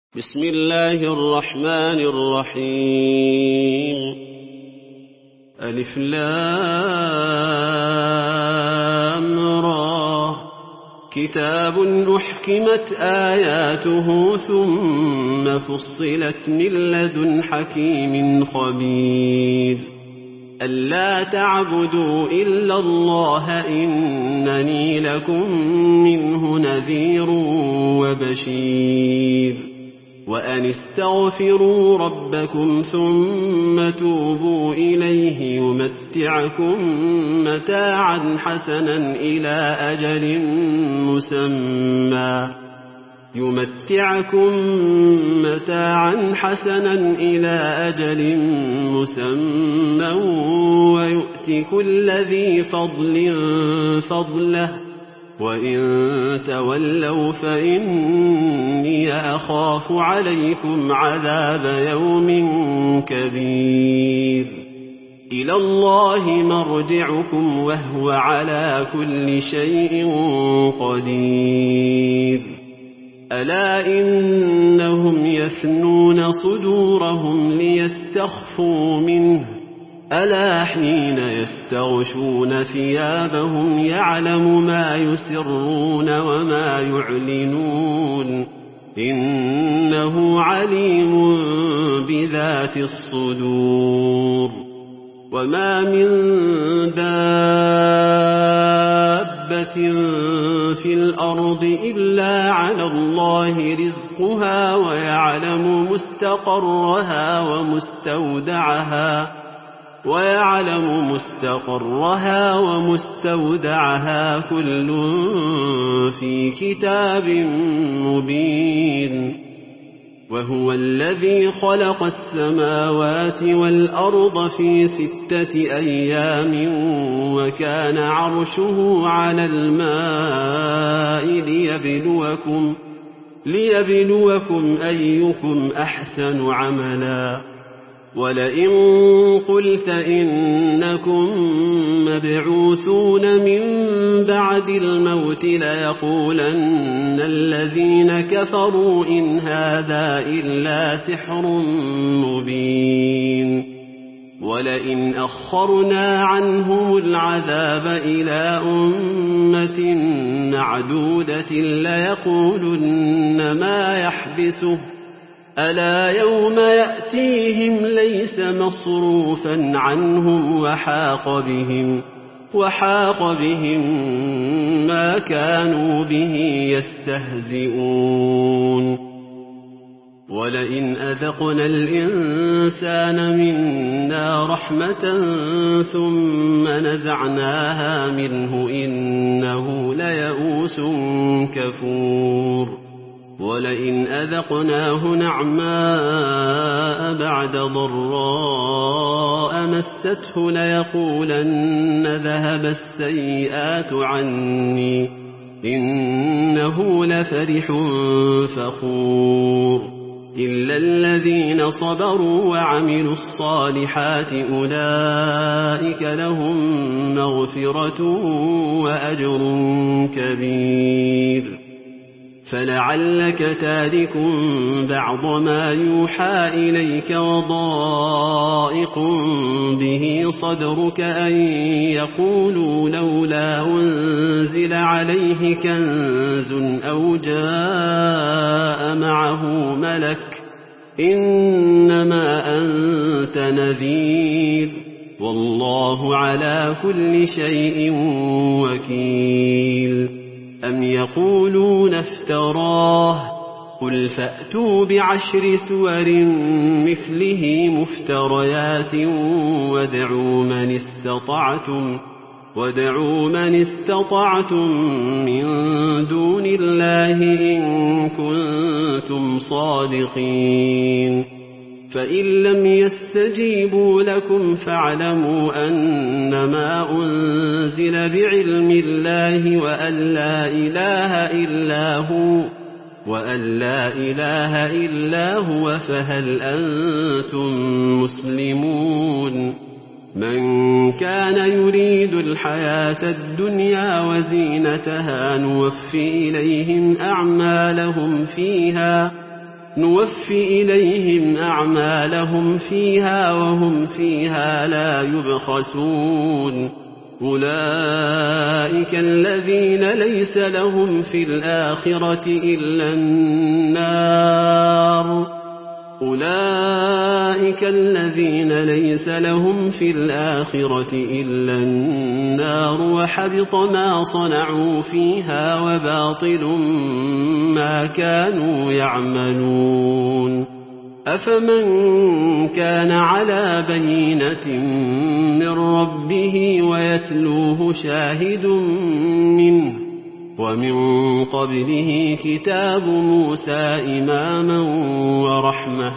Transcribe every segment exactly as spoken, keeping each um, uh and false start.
بسم الله الرحمن الرحيم ألف لام را كتاب أحكمت آياته ثم فصلت من لدن حكيم خبير ألا تعبدوا إلا الله إنني لكم منه نذير وبشير وأن استغفروا ربكم ثم توبوا إليه يمتعكم متاعا حسنا إلى أجل مسمى يمتعكم متاعا حسنا إلى أجل مسمى ويؤتي كل ذي فضل فضله وإن تولوا فإني أخاف عليكم عذاب يوم كبير إلى الله مرجعكم وهو على كل شيء قدير ألا إنهم يثنون صدورهم ليستخفوا منه ألا حين يستغشون ثيابهم يعلم ما يسرون وما يعلنون إنه عليم بذات الصدور وما من دابة في الأرض إلا على الله رزقها ويعلم مستقرها ومستودعها ويعلم مستقرها ومستودعها كل في كتاب مبين وهو الذي خلق السماوات والأرض في ستة أيام وكان عرشه على الماء ليبلوكم, ليبلوكم أيكم أحسن عملا ولئن قلت إنكم مبعوثون من بعد الموت ليقولن الذين كفروا إن هذا إلا سحر مبين ولئن أخرنا عنهم العذاب إلى أمة معدودة ليقولن ما يحبسه ألا يوم يأتيهم ليس مصروفا عنهم وحاق بهم, وحاق بهم ما كانوا به يستهزئون ولئن أذقنا الإنسان منا رحمة ثم نزعناها منه إنه ليئوس كفور ولئن أذقناه نعماء بعد ضراء مسته ليقولن ذهب السيئات عني إنه لفرح فخور إلا الذين صبروا وعملوا الصالحات أولئك لهم مغفرة وأجر كبير فلعلك تارك بعض ما يوحى إليك وضائق به صدرك أن يقولوا لولا أنزل عليه كنز أو جاء معه ملك إنما أنت نذير والله على كل شيء وكيل أم يقولون افتراه قل فأتوا بعشر سور مثله مفتريات وادعوا من استطعتم وادعوا من استطعتم من دون الله إن كنتم صادقين فإن لم يستجيبوا لكم فاعلموا أنما أنزل بعلم الله وأن لا إله إلا هو وأن لا إله إلا هو فهل أنتم مسلمون من كان يريد الحياة الدنيا وزينتها نوفي إليهم أعمالهم فيها نوف إليهم أعمالهم فيها وهم فيها لا يبخسون أولئك الذين ليس لهم في الآخرة إلا النار أولئك الذين ليس لهم في الآخرة إلا النار وحبط ما صنعوا فيها وباطل ما كانوا يعملون أفمن كان على بينة من ربه ويتلوه شاهد منه ومن قبله كتاب موسى إماما ورحمة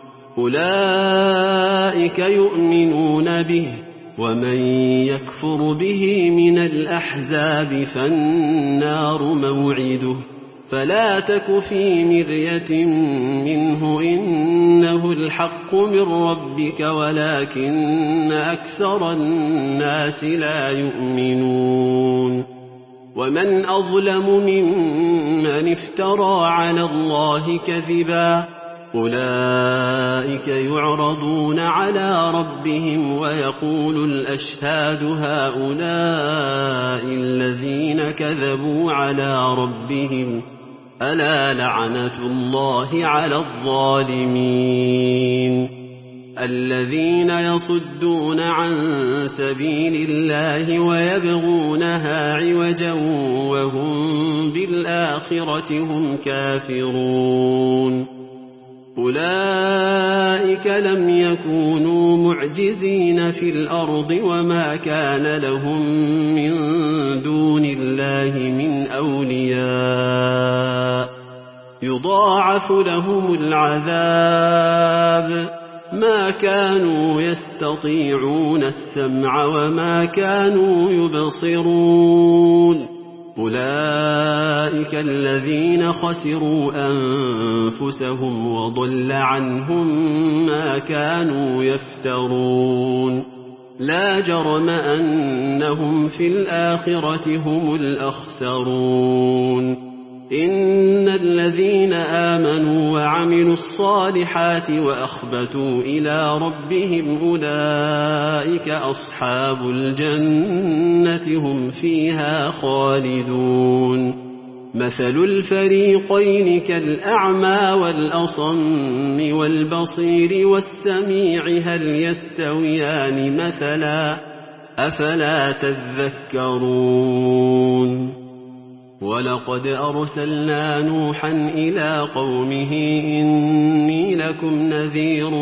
أولئك يؤمنون به ومن يكفر به من الأحزاب فالنار موعده فلا تك في مرية منه إنه الحق من ربك ولكن أكثر الناس لا يؤمنون ومن أظلم ممن افترى على الله كذبا أولئك يعرضون على ربهم ويقول الأشهاد هؤلاء الذين كذبوا على ربهم ألا لعنة الله على الظالمين الذين يصدون عن سبيل الله ويبغونها عوجا وهم بالآخرة هم كافرون أولئك لم يكونوا معجزين في الأرض وما كان لهم من دون الله من أولياء يضاعف لهم العذاب ما كانوا يستطيعون السمع وما كانوا يبصرون أولئك الذين خسروا أنفسهم وضل عنهم ما كانوا يفترون لا جرم أنهم في الآخرة هم الأخسرون إن الذين آمنوا وعملوا الصالحات وأخبتوا إلى ربهم أولئك أصحاب الجنة هم فيها خالدون مثل الفريقين كالأعمى والأصم والبصير والسميع هل يستويان مثلا أفلا تذكرون ولقد أرسلنا نوحا إلى قومه إني لكم نذير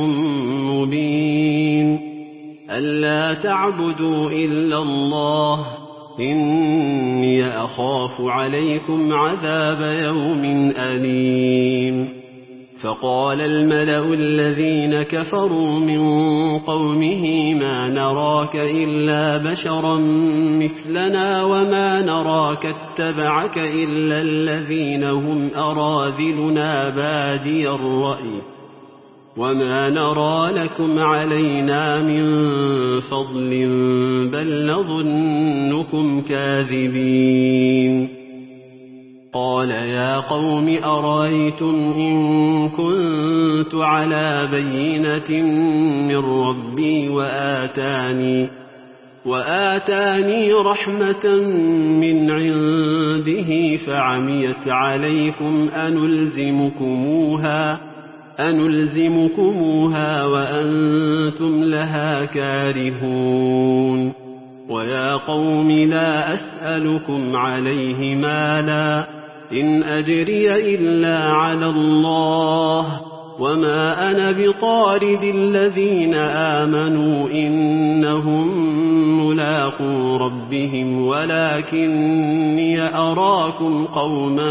مبين ألا تعبدوا إلا الله إني أخاف عليكم عذاب يوم أليم فقال الملأ الذين كفروا من قومه ما نراك إلا بشرا مثلنا وما نراك اتبعك إلا الذين هم أراذلنا بادي الرأي وما نرى لكم علينا من فضل بل نظنكم كاذبين قال يا قوم أرأيتم إن كنت على بينة من ربي وآتاني وآتاني رحمة من عنده فعميت عليكم أنلزمكموها أنلزمكموها وأنتم لها كارهون ويا قوم لا أسألكم عليه مالا إن أجري إلا على الله وما أنا بطارد الذين آمنوا إنهم ملاقو ربهم ولكني أراكم قوما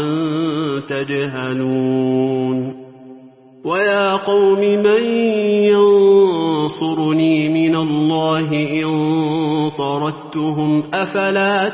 تجهلون ويا قوم من ينصرني من الله إن طردتهم أفلا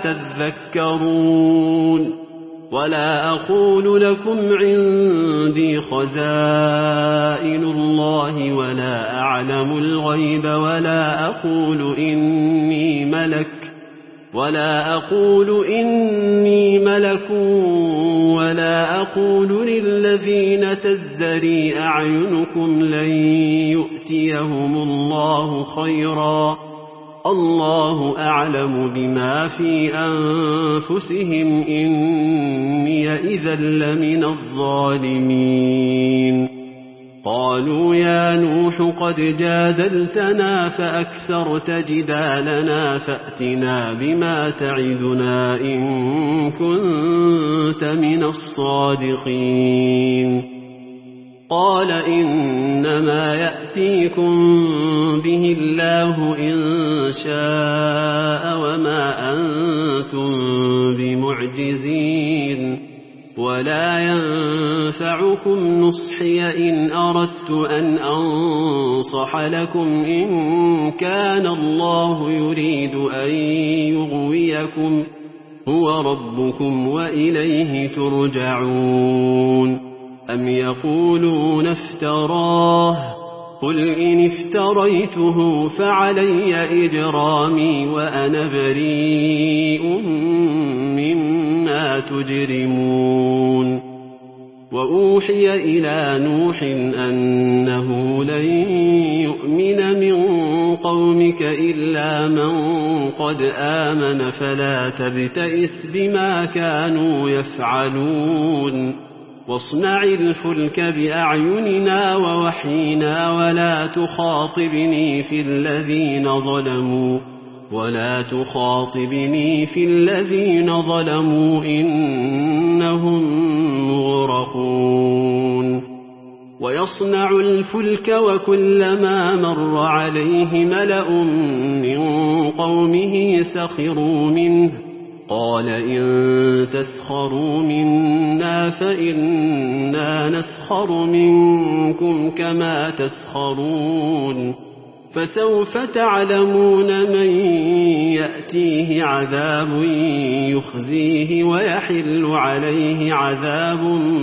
تذكرون ولا أقول لكم عندي خزائن الله ولا أعلم الغيب ولا أقول إني ملك ولا أقول إني ملك ولا أقول للذين تزدري أعينكم لن يؤتيهم الله خيرا الله أعلم بما في أنفسهم إني إذا لمن الظالمين قالوا يا نوح قد جادلتنا فأكثرت جدالنا فأتنا بما تعدنا إن كنت من الصادقين قال إنما يأتيكم به الله إن شاء وما أنتم بمعجزين ولا ينفعكم نصحي إن أردت أن أنصح لكم إن كان الله يريد أن يغويكم هو ربكم وإليه ترجعون أم يقولون افتراه قل إن افتريته فعلي إجرامي وأنا بريء مما تجرمون وأوحي إلى نوح أنه لن يؤمن من قومك إلا من قد آمن فلا تبتئس بما كانوا يفعلون واصنع الفلك بأعيننا ووحينا ولا تخاطبني في الذين ظلموا ولا تخاطبني في الذين ظلموا إنهم مغرقون ويصنع الفلك وكلما مر عليه ملأ من قومه سخروا منه قال إن تسخروا منا فإنا نسخر منكم كما تسخرون فسوف تعلمون من يأتيه عذاب يخزيه ويحل عليه عذاب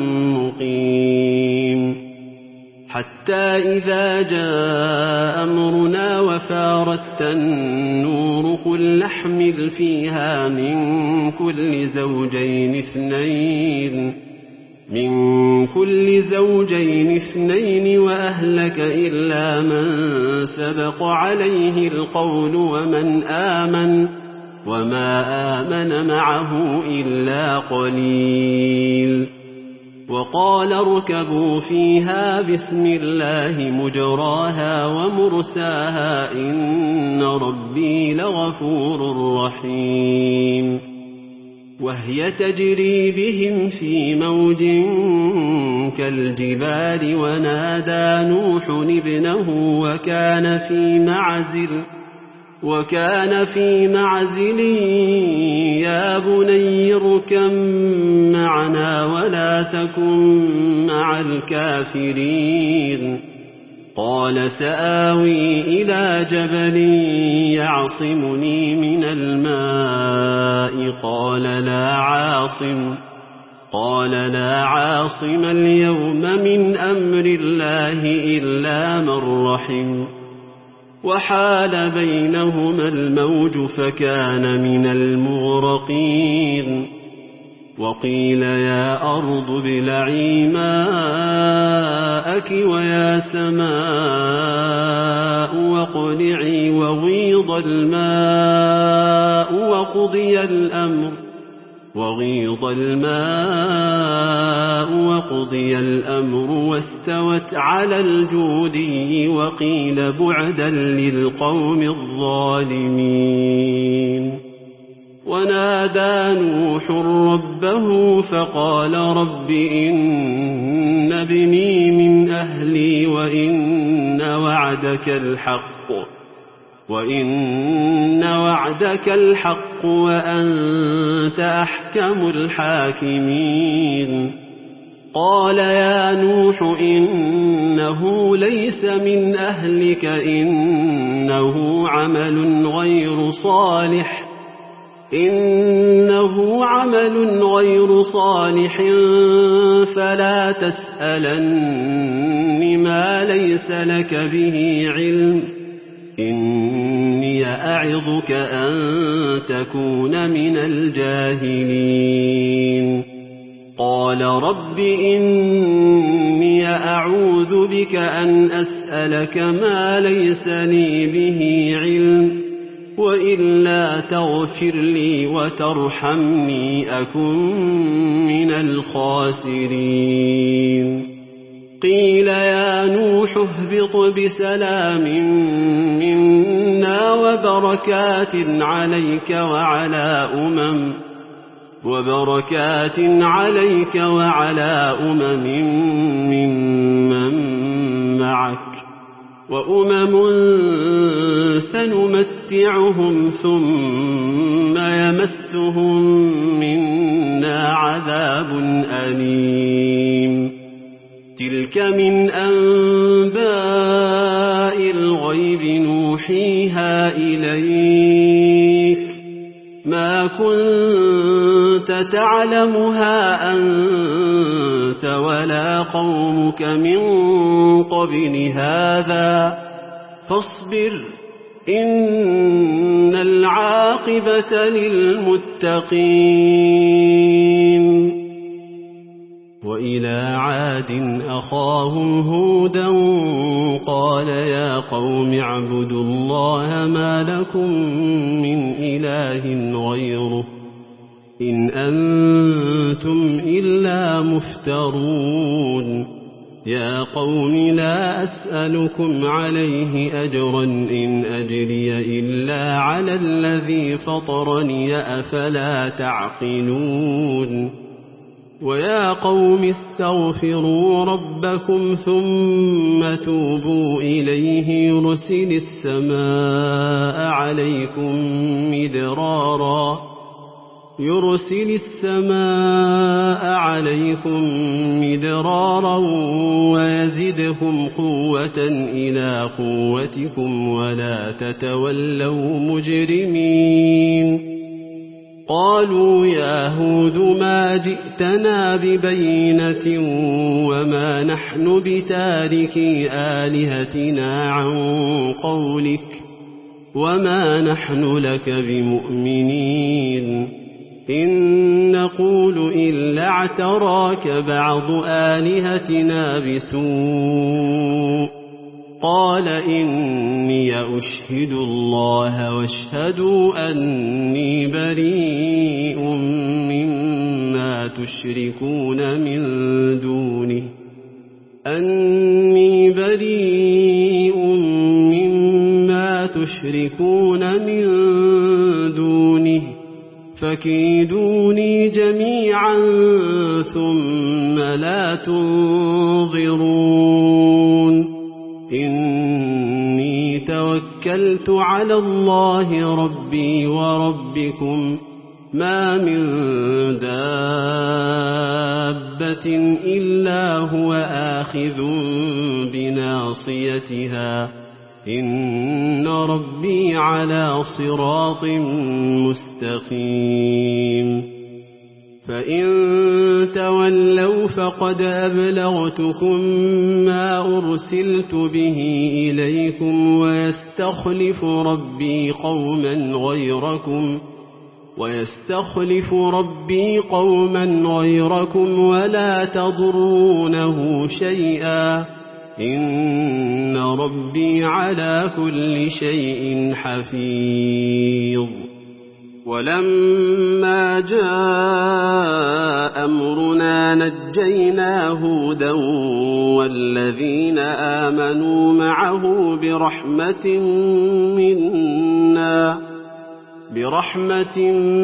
مقيم حتى إذا جاء أمرنا وفارت النور قل نحمل فيها من كل زوجين اثنين من كل زوجين اثنين وأهلك إلا من سبق عليه القول ومن آمن وما آمن معه إلا قليل وقال اركبوا فيها بسم الله مجراها ومرساها إن ربي لغفور رحيم وهي تجري بهم في موج كالجبال ونادى نوح ابنه وكان في معزل وكان في معزل يا بني اركب معنا ولا تكن مع الكافرين قال سآوي إلى جبل يعصمني من الماء قال لا عاصم قال لا عاصم اليوم من أمر الله إلا من رحم وحال بينهما الموج فكان من المغرقين وقيل يا أرض ابلعي ماءك ويا سماء واقلعي وغيض الماء وقضي الأمر وغيض الماء وقضي الأمر واستوت على الجودي وقيل بعدا للقوم الظالمين ونادى نوح ربه فقال رب إن ابني من أهلي وإن وعدك الحق وإن وعدك الحق وأنت أحكم الحاكمين قال يا نوح إنه ليس من أهلك إنه عمل غير صالح إنه عمل غير صالح فلا تسألن ما ليس لك به علم إني أعظك أن تكون من الجاهلين قال رب إني أعوذ بك أن أسألك ما ليس لي به علم وإلا تغفر لي وترحمني أكن من الخاسرين قيل يا نوح اهبط بسلام منا وبركات عليك وعلى أمم وبركات عليك وعلى أمم ممن معك وأمم سنمتعهم ثم يمسهم منا عذاب أليم تلك من أنباء الغيب نوحيها إليك ما كنت تعلمها أنت ولا قومك من قبل هذا فاصبر إن العاقبة للمتقين وإلى عاد أخاهم هودا قال يا قوم اعبدوا الله ما لكم من إله غيره إن أنتم إلا مفترون يا قوم لا أسألكم عليه أجرا إن أجري إلا على الذي فطرني أفلا تعقلون ويا قوم استغفروا ربكم ثم توبوا إليه يرسل السماء عليكم مدرارا يرسل السماء عليكم مدرارا ويزدكم قوة إلى قوتكم ولا تتولوا مجرمين قالوا يا هود ما جئتنا ببينة وما نحن بتاركي آلهتنا عن قولك وما نحن لك بمؤمنين إن نقول إلا اعتراك بعض آلهتنا بسوء قال إني أشهد الله واشهدوا أني بريء مما تشركون من دونه أني بريء مما تشركون من دونه فكيدوني جميعا ثم لا تنظرون إني توكلت على الله ربي وربكم ما من دابة إلا هو آخذ بناصيتها إن ربي على صراط مستقيم فإن تولوا فقد أبلغتكم ما أرسلت به إليكم ويستخلف ربي قوما غيركم ويستخلف ربي قوما غيركم ولا تضرونه شيئا إن ربي على كل شيء حفيظ ولما جاء أمرنا نجينا هودا والذين آمنوا معه برحمة منا برحمة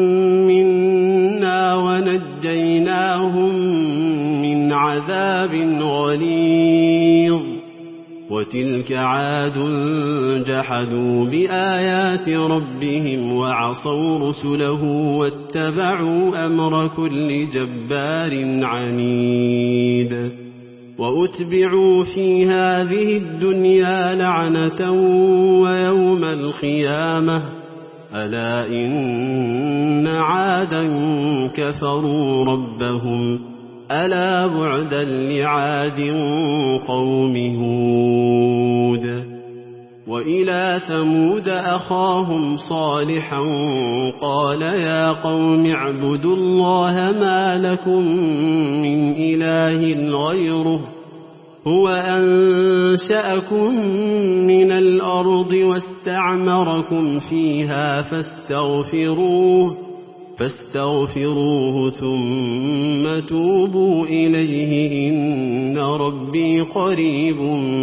منا ونجيناهم من عذاب غليظ وتلك عاد جحدوا بآيات ربهم وعصوا رسله واتبعوا أمر كل جبار عنيد وأتبعوا في هذه الدنيا لعنة ويوم القيامة ألا إن عادا كفروا ربهم ألا بعدا لعاد قوم هود وإلى ثمود أخاهم صالحا قال يا قوم اعبدوا الله ما لكم من إله غيره هو أنشأكم من الأرض واستعمركم فيها فاستغفروه فاستغفروه ثم توبوا إليه إن ربي قريب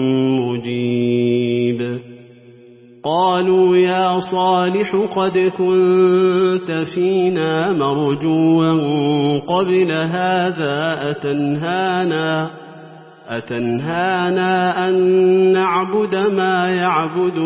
مجيب. قالوا يا صالح قد كنت فينا مرجوا قبل هذا أتنهانا أتنهانا أن نعبد ما يعبد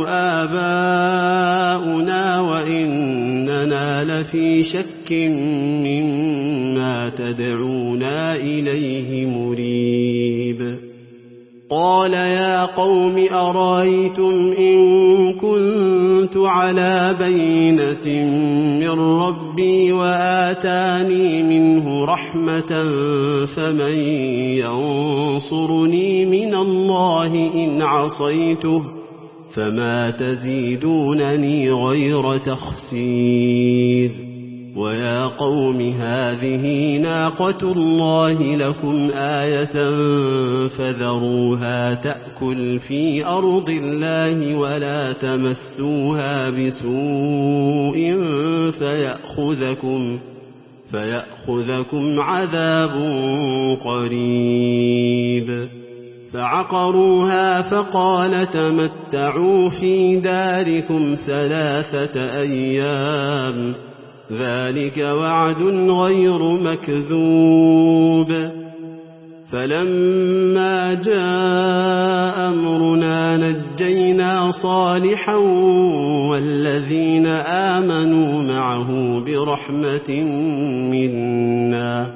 آباؤنا وإننا لفي شك مما تدعونا إليه مريب. قال يا قوم أرأيتم إن كنت على بينة من ربي وآتاني منه رحمة فمن ينصرني من الله إن عصيته فما تزيدونني غير تخسير. ويا قوم هذه ناقة الله لكم آية فذروها تأكل في أرض الله ولا تمسوها بسوء فيأخذكم, فيأخذكم عذاب قريب. فعقروها فقال تمتعوا في داركم ثلاثة أيام ذلك وعد غير مكذوب. فلما جاء أمرنا نجينا صالحا والذين آمنوا معه برحمة منا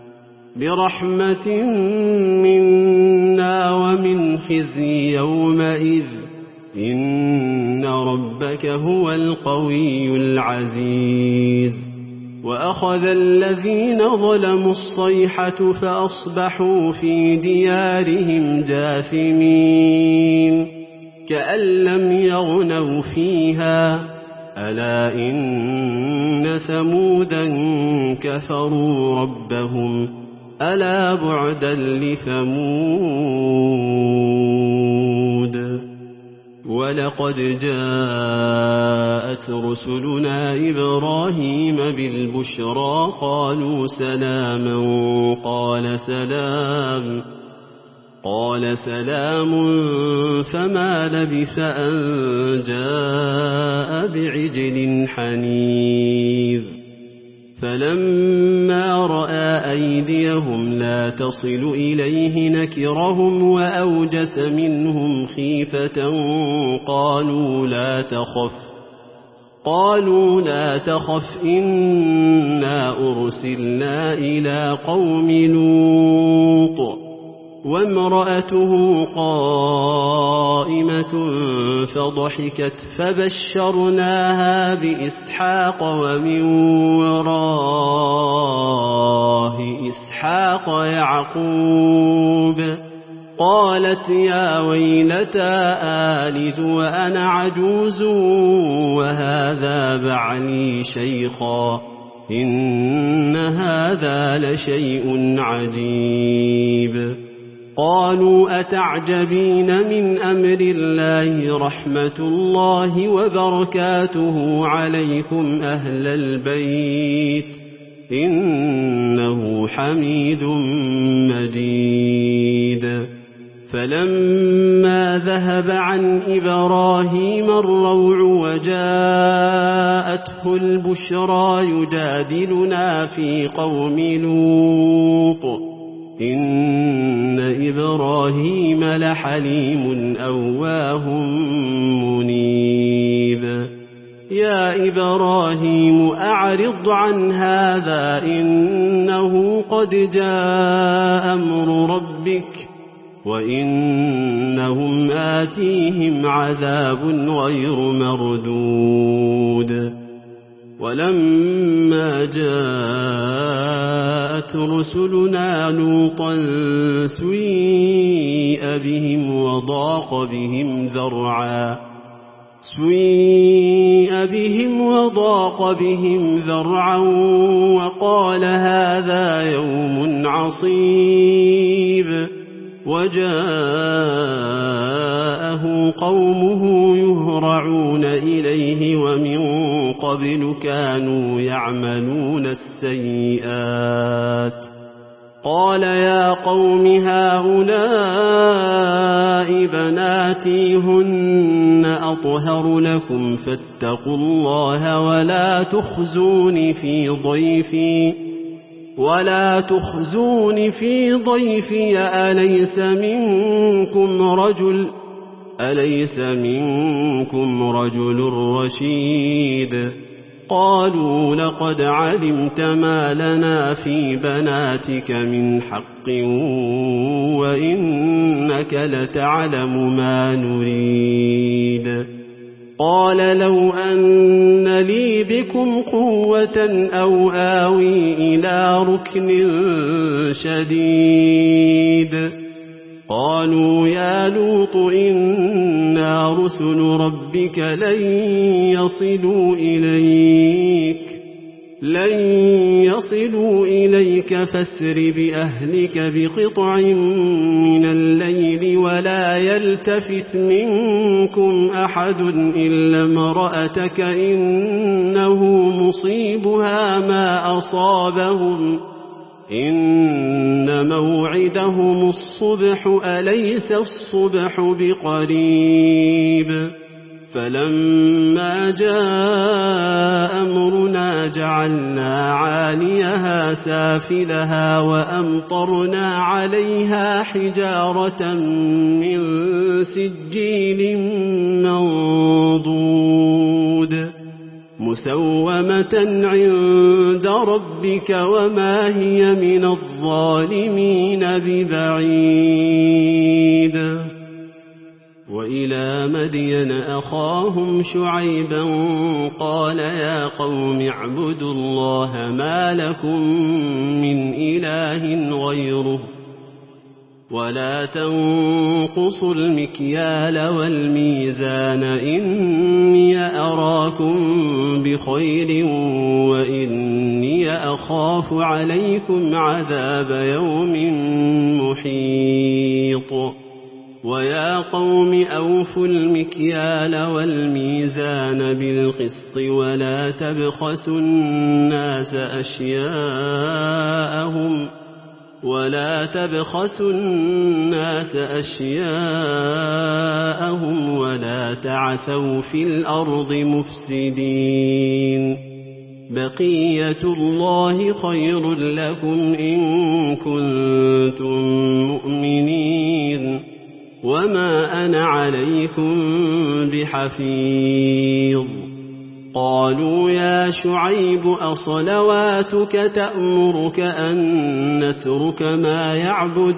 برحمة منا ومن خزي يومئذ إن ربك هو القوي العزيز. وأخذ الذين ظلموا الصيحة فأصبحوا في ديارهم جاثمين كأن لم يغنوا فيها ألا إن ثمودا كفروا ربهم ألا بعدا لثمود. ولقد جاءت رسلنا إبراهيم بالبشرى قالوا سلاما قال سلام قال سلام فما لبث أن جاء بعجل حنيذ. فلما رأى أيديهم لا تصل إليه نكرهم وأوجس منهم خيفة قالوا لا تخف قالوا لا تخف إنا أرسلنا إلى قوم لوط وامرأته قائمة فضحكت فبشرناها بإسحاق ومن وراء إسحاق يعقوب. قالت يا ويلتى آلد وأنا عجوز وهذا بعلي شيخا إن هذا لشيء عجيب. قالوا أتعجبين من أمر الله رحمة الله وبركاته عليكم أهل البيت إنه حميد مجيد. فلما ذهب عن إبراهيم الروع وجاءته البشرى يجادلنا في قوم لوط إن إبراهيم لحليم أواه منيب. يا إبراهيم أعرض عن هذا إنه قد جاء أمر ربك وإنهم آتيهم عذاب غير مردود. ولما جاءت رسلنا لوطا سيء بهم وضاق بهم ذرعا سُيِّئَ بِهِمْ وَضَاقَ بِهِمْ ذَرْعًا وَقَالَ هَٰذَا يَوْمٌ عَصِيبٌ وَجَاءَهُ قَوْمُهُ يُهْرَعُونَ إِلَيْهِ وَمِن قَبْلُ كَانُوا يَعْمَلُونَ السَّيِّئَاتِ قَالَ يَا قَوْمِ هَٰؤُلَاءِ بَنَاتِي هُنَّ أَطْهَرُ لَكُمْ فَاتَّقُوا اللَّهَ وَلَا تُخْزُونِ فِي ضَيْفِي وَلَا تُخْزُونِ فِي ضَيْفِي أَلَيْسَ مِنكُمْ رَجُلٌ أَلَيْسَ مِنكُمْ رَجُلٌ رَّشِيدٌ قالوا لقد علمت ما لنا في بناتك من حق وإنك لتعلم ما نريد قال لو أن لي بكم قوة أو آوي إلى ركن شديد قالوا يا لوط إنا رسل ربك لن يصلوا إليك لن يصلوا إليك فاسر بأهلك بقطع من الليل ولا يلتفت منكم أحد إلا امرأتك إنه مصيبها ما أصابهم إن موعدهم الصبح أليس الصبح بقريب فلما جاء أمرنا جعلنا عاليها سافلها وأمطرنا عليها حجارة من سجيل منضود مسومة عند ربك وما هي من الظالمين ببعيد وإلى مدين أخاهم شعيبا قال يا قوم اعبدوا الله ما لكم من إله غيره ولا تنقصوا المكيال والميزان إني أراكم بخير وإني أخاف عليكم عذاب يوم محيط ويا قوم أوفوا المكيال والميزان بالقسط ولا تبخسوا الناس أشياءهم ولا تبخسوا الناس أشياءهم ولا تعثوا في الأرض مفسدين بقية الله خير لكم إن كنتم مؤمنين وما أنا عليكم بحفيظ قالوا يا شعيب أصلواتك تأمرك أن نترك ما يعبد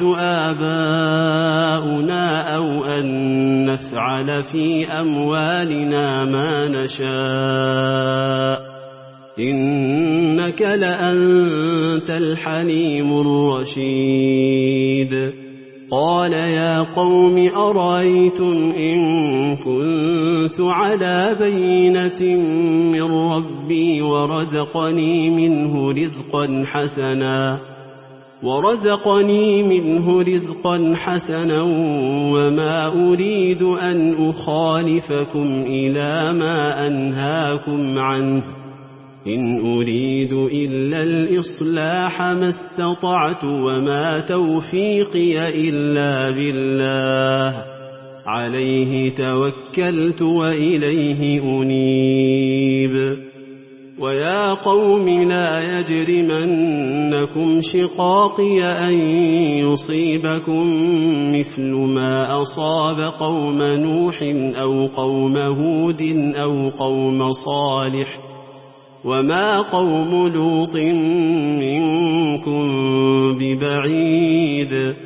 آباؤنا أو أن نفعل في أموالنا ما نشاء إنك لأنت الحليم الرشيد قال يا قوم أرأيتم إن كنت على بينة من ربي ورزقني منه رزقا حسنا ورزقني منه رزقا حسنا وما أريد أن أخالفكم إلى ما أنهاكم عنه إن أريد إلا الإصلاح ما استطعت وما توفيقي إلا بالله عليه توكلت وإليه أنيب ويا قوم لا يجرمنكم شقاقي أن يصيبكم مثل ما أصاب قوم نوح أو قوم هود أو قوم صالح وما قوم لوط منكم ببعيد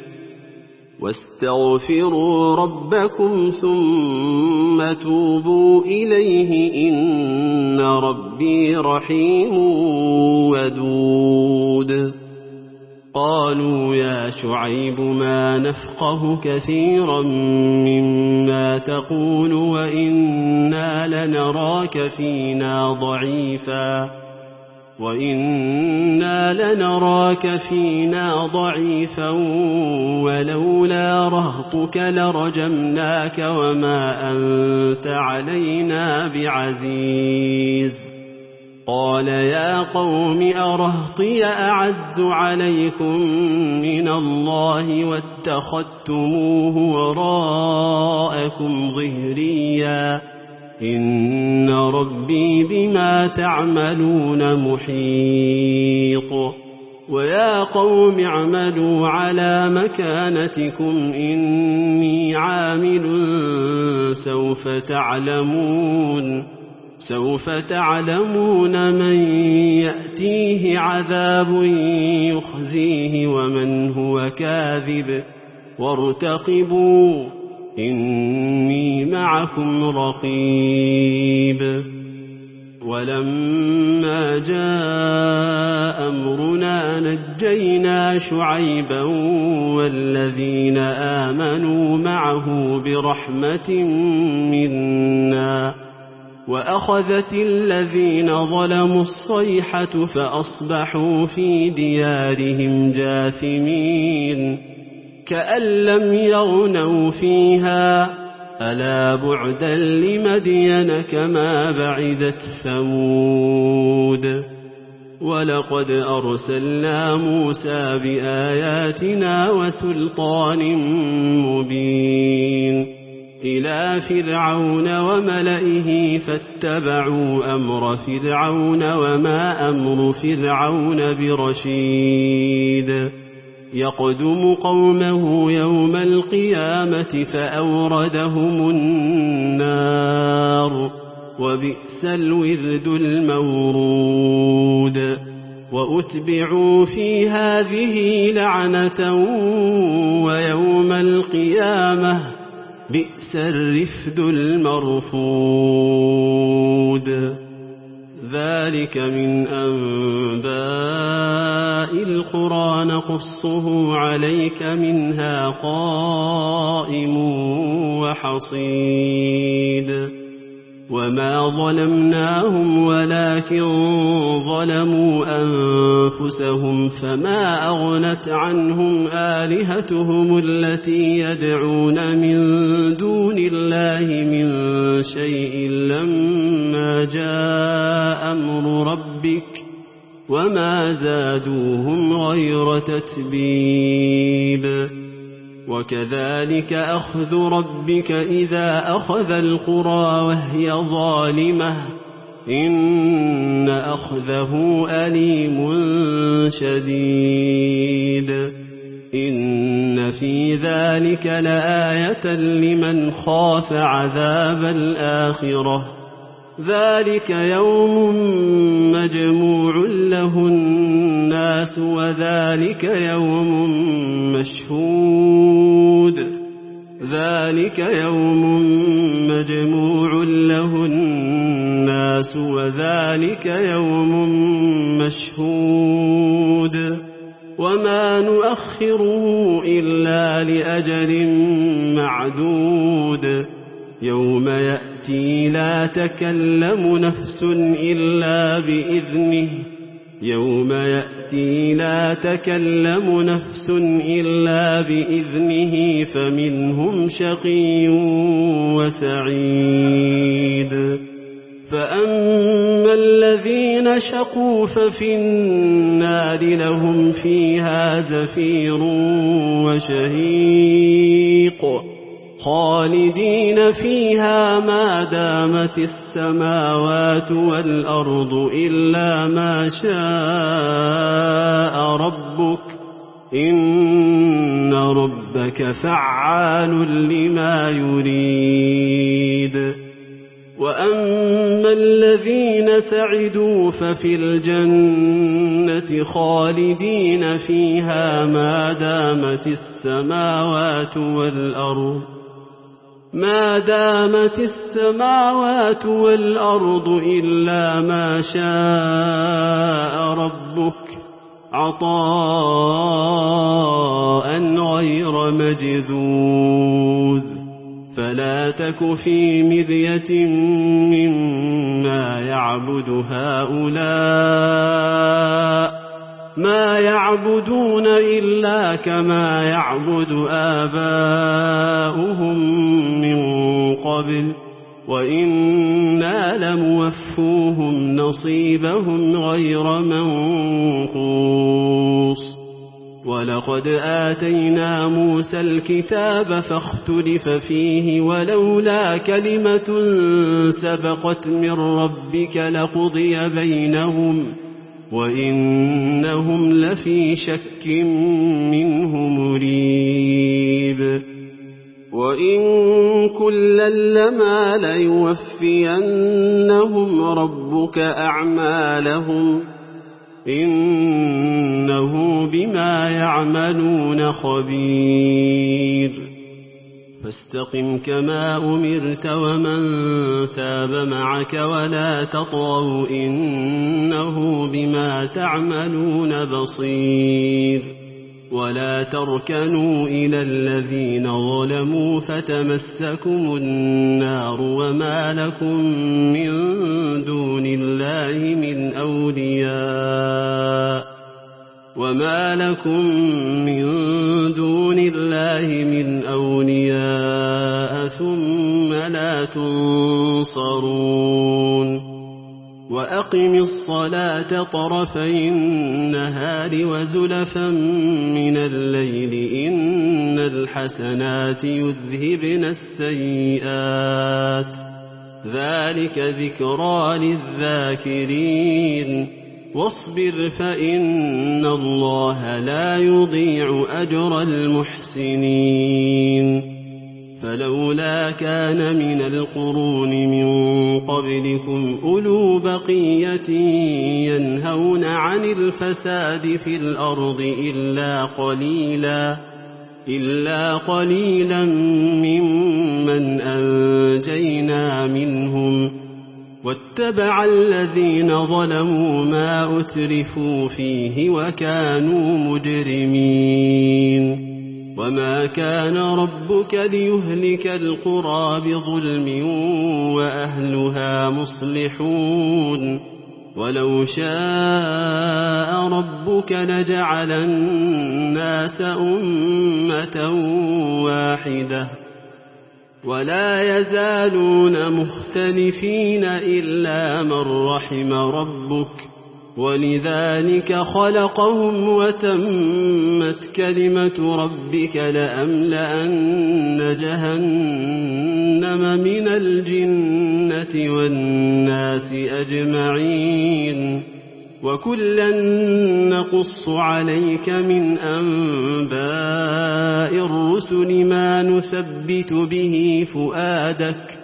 واستغفروا ربكم ثم توبوا إليه إن ربي رحيم ودود قالوا يا شعيب ما نفقه كثيرا مما تقول وإنا لنراك فينا ضعيفا وإنا لنراك فينا ضعيفا ولولا رهطك لرجمناك وما أنت علينا بعزيز قال يا قوم أرهطي أعز عليكم من الله واتخذتموه وراءكم ظهريا إن ربي بما تعملون محيط ويا قوم اعملوا على مكانتكم إني عامل سوف تعلمون سوف تعلمون من يأتيه عذاب يخزيه ومن هو كاذب وارتقبوا إني معكم رقيب ولما جاء أمرنا نجينا شعيبا والذين آمنوا معه برحمة منا وأخذت الذين ظلموا الصيحة فأصبحوا في ديارهم جاثمين كأن لم يغنوا فيها ألا بعدا لمدين كما بعدت ثمود ولقد أرسلنا موسى بآياتنا وسلطان مبين إلى فرعون وملئه فاتبعوا أمر فرعون وما أمر فرعون برشيد يقدم قومه يوم القيامة فأوردهم النار وبئس الورد المورود وأتبعوا في هذه لعنة ويوم القيامة بئس الرفد المرفود ذلك من أنباء القرى نقصه عليك منها قائم وحصيد وما ظلمناهم ولكن ظلموا أنفسهم فما أغنت عنهم آلهتهم التي يدعون من دون الله من شيء لما جاء أمر ربك وما زادوهم غير تتبيب وكذلك أخذ ربك إذا أخذ القرى وهي ظالمة إن أخذه أليم شديد إن في ذلك لآية لمن خاف عذاب الآخرة ذلك يوم مجموع له الناس وذلك يوم مشهود ذلك يوم مجموع له الناس وذلك يوم مشهود وما نؤخره إلا لأجل معدود يوم يأتي لا تكلم نفس إلا بإذنه يوم يأتي لا تكلم نفس إلا بإذنه فمنهم شقي وسعيد فأما الذين شقوا ففي النار لهم فيها زفير وشهيق خالدين فيها ما دامت السماوات والأرض إلا ما شاء ربك إن ربك فعال لما يريد وأما الذين سعدوا ففي الجنة خالدين فيها ما دامت السماوات والأرض ما دامت السماوات والأرض إلا ما شاء ربك عطاء غير مجذوذ فلا تك في مرية مما يعبد هؤلاء ما يعبدون إلا كما يعبد آباؤهم من قبل وإنا لموفوهم نصيبهم غير منقوص ولقد آتينا موسى الكتاب فاختلف فيه ولولا كلمة سبقت من ربك لقضي بينهم وإنهم لفي شك منه مريب وإن كلا لما ليوفينهم ربك أعمالهم إنه بما يعملون خبير فاستقم كما أمرت ومن تاب معك ولا تطغوا إنه بما تعملون بصير ولا تركنوا إلى الذين ظلموا فتمسكم النار وما لكم من دون الله من أولياء وما لكم من دون الله من أولياء ثم لا تنصرون وأقم الصلاة طرفي النهار وزلفا من الليل إن الحسنات يذهبن السيئات ذلك ذكرى للذاكرين واصبر فإن الله لا يضيع أجر المحسنين فلولا كان من القرون من قبلكم أولو بقية ينهون عن الفساد في الأرض إلا قليلا إلا قليلا ممن أنجينا منهم واتبع الذين ظلموا ما أترفوا فيه وكانوا مجرمين وما كان ربك ليهلك القرى بظلم وأهلها مصلحون ولو شاء ربك لجعل الناس أمة واحدة ولا يزالون مختلفين إلا من رحم ربك ولذلك خلقهم وتمت كلمة ربك لأملأن جهنم من الجنة والناس أجمعين وكلا نقص عليك من أنباء الرسل ما نثبت به فؤادك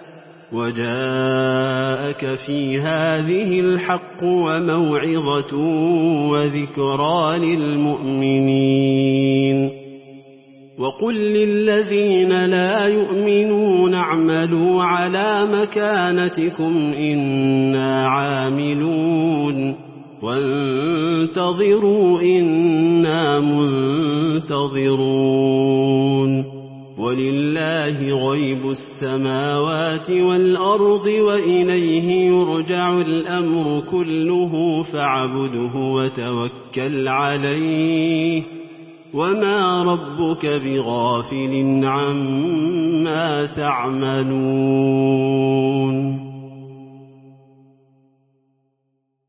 وجاءك في هذه الحق وموعظة وذكرى للمؤمنين وقل للذين لا يؤمنون اعملوا على مكانتكم إنا عاملون وانتظروا إنا منتظرون ولله غيب السماوات والأرض وإليه يرجع الأمر كله فاعبده وتوكل عليه وما ربك بغافل عما تعملون